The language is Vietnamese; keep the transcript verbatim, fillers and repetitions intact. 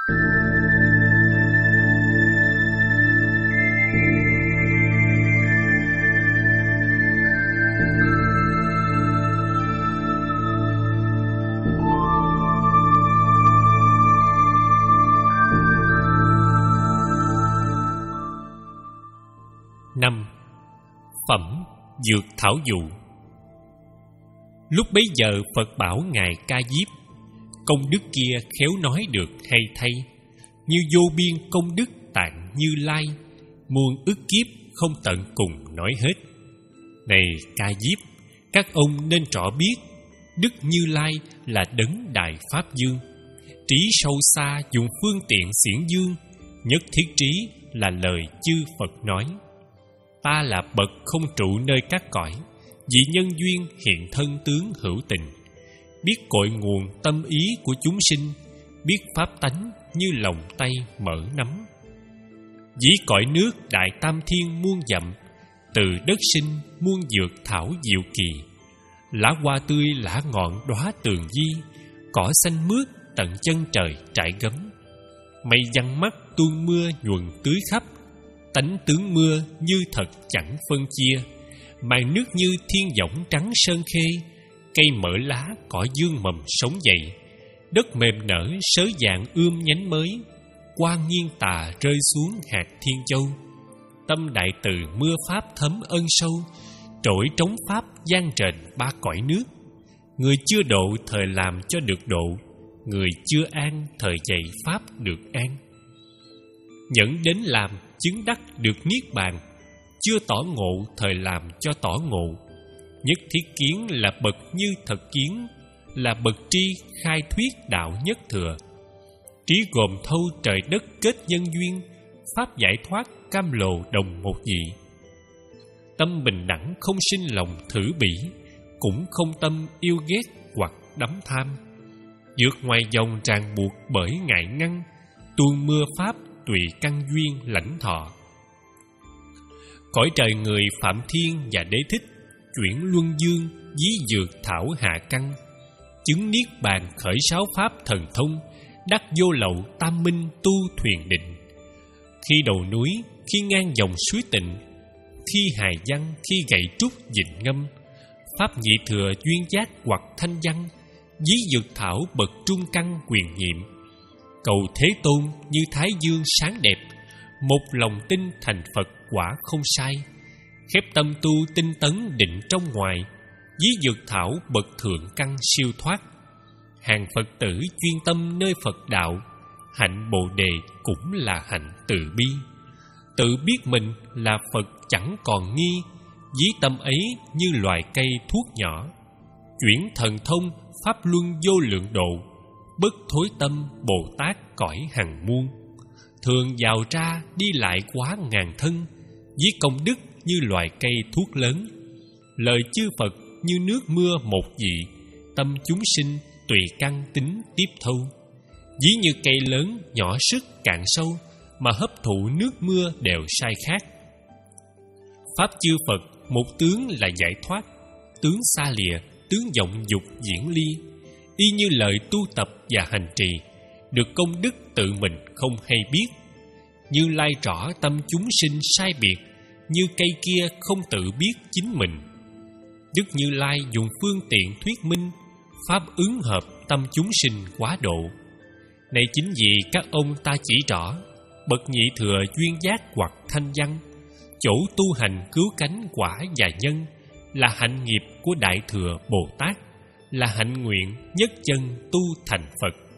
Năm. Phẩm Dược Thảo Dụ. Lúc bấy giờ Phật bảo Ngài Ca Diếp: công đức kia khéo nói được hay thay, như vô biên công đức tạng Như Lai, muôn ức kiếp không tận cùng nói hết. Này Ca Diếp, các ông nên rõ biết, Đức Như Lai là đấng Đại Pháp Dương, trí sâu xa dùng phương tiện xiển dương, nhất thiết trí là lời chư Phật nói. Ta là bậc không trụ nơi các cõi, vị nhân duyên hiện thân tướng hữu tình, biết cội nguồn tâm ý của chúng sinh, biết pháp tánh như lòng tay mở nắm. Dĩ cõi nước đại tam thiên muôn dặm, từ đất sinh muôn dược thảo diệu kỳ, lá hoa tươi lã ngọn đóa tường di, cỏ xanh mướt tận chân trời trải gấm. Mây giăng mắt tuôn mưa nhuần tưới khắp, tánh tướng mưa như thật chẳng phân chia. Màn nước như thiên võng trắng sơn khê, cây mở lá cỏ dương mầm sống dậy. Đất mềm nở sớ vàng ươm nhánh mới, quang nhiên tà rơi xuống hạt thiên châu. Tâm đại từ mưa pháp thấm ân sâu, trỗi trống pháp gian trền ba cõi nước. Người chưa độ thời làm cho được độ, người chưa an thời dạy pháp được an. Nhẫn đến làm chứng đắc được niết bàn, chưa tỏ ngộ thời làm cho tỏ ngộ. Nhất thiết kiến là bậc như thật kiến, là bậc tri khai thuyết đạo nhất thừa. Trí gồm thâu trời đất kết nhân duyên, pháp giải thoát cam lồ đồng một vị. Tâm bình đẳng không sinh lòng thử bỉ, cũng không tâm yêu ghét hoặc đắm tham. Vượt ngoài dòng ràng buộc bởi ngại ngăn, tuôn mưa pháp tùy căn duyên lãnh thọ. Cõi trời người phạm thiên và đế thích, chuyển luân dương dí dược thảo hạ căn. Chứng niết bàn khởi sáu pháp thần thông, đắc vô lậu tam minh tu thuyền định. Khi đầu núi, khi ngang dòng suối tịnh, khi hài văn, khi gậy trúc dịnh ngâm. Pháp nhị thừa duyên giác hoặc thanh văn, dí dược thảo bậc trung căn quyền nhiệm. Cầu Thế Tôn như thái dương sáng đẹp, một lòng tin thành Phật quả không sai. Khép tâm tu tinh tấn định trong ngoài, dí dược thảo bậc thượng căn siêu thoát. Hàng Phật tử chuyên tâm nơi Phật đạo, hạnh Bồ Đề cũng là hạnh từ bi. Tự biết mình là Phật chẳng còn nghi, dí tâm ấy như loài cây thuốc nhỏ. Chuyển thần thông pháp luân vô lượng độ, bất thối tâm Bồ Tát cõi hằng muôn. Thường vào ra đi lại quá ngàn thân, dí công đức như loài cây thuốc lớn. Lời chư Phật như nước mưa một vị, tâm chúng sinh tùy căn tính tiếp thâu. Dí như cây lớn nhỏ sức cạn sâu, mà hấp thụ nước mưa đều sai khác. Pháp chư Phật một tướng là giải thoát, tướng xa lìa, tướng vọng dục diễn ly. Y như lời tu tập và hành trì, được công đức tự mình không hay biết. Như Lai rõ tâm chúng sinh sai biệt, như cây kia không tự biết chính mình. Đức Như Lai dùng phương tiện thuyết minh, pháp ứng hợp tâm chúng sinh quá độ. Này chính vì các ông ta chỉ rõ, bậc nhị thừa duyên giác hoặc thanh văn, chỗ tu hành cứu cánh quả và nhân, là hạnh nghiệp của Đại Thừa Bồ Tát, là hạnh nguyện nhất chân tu thành Phật.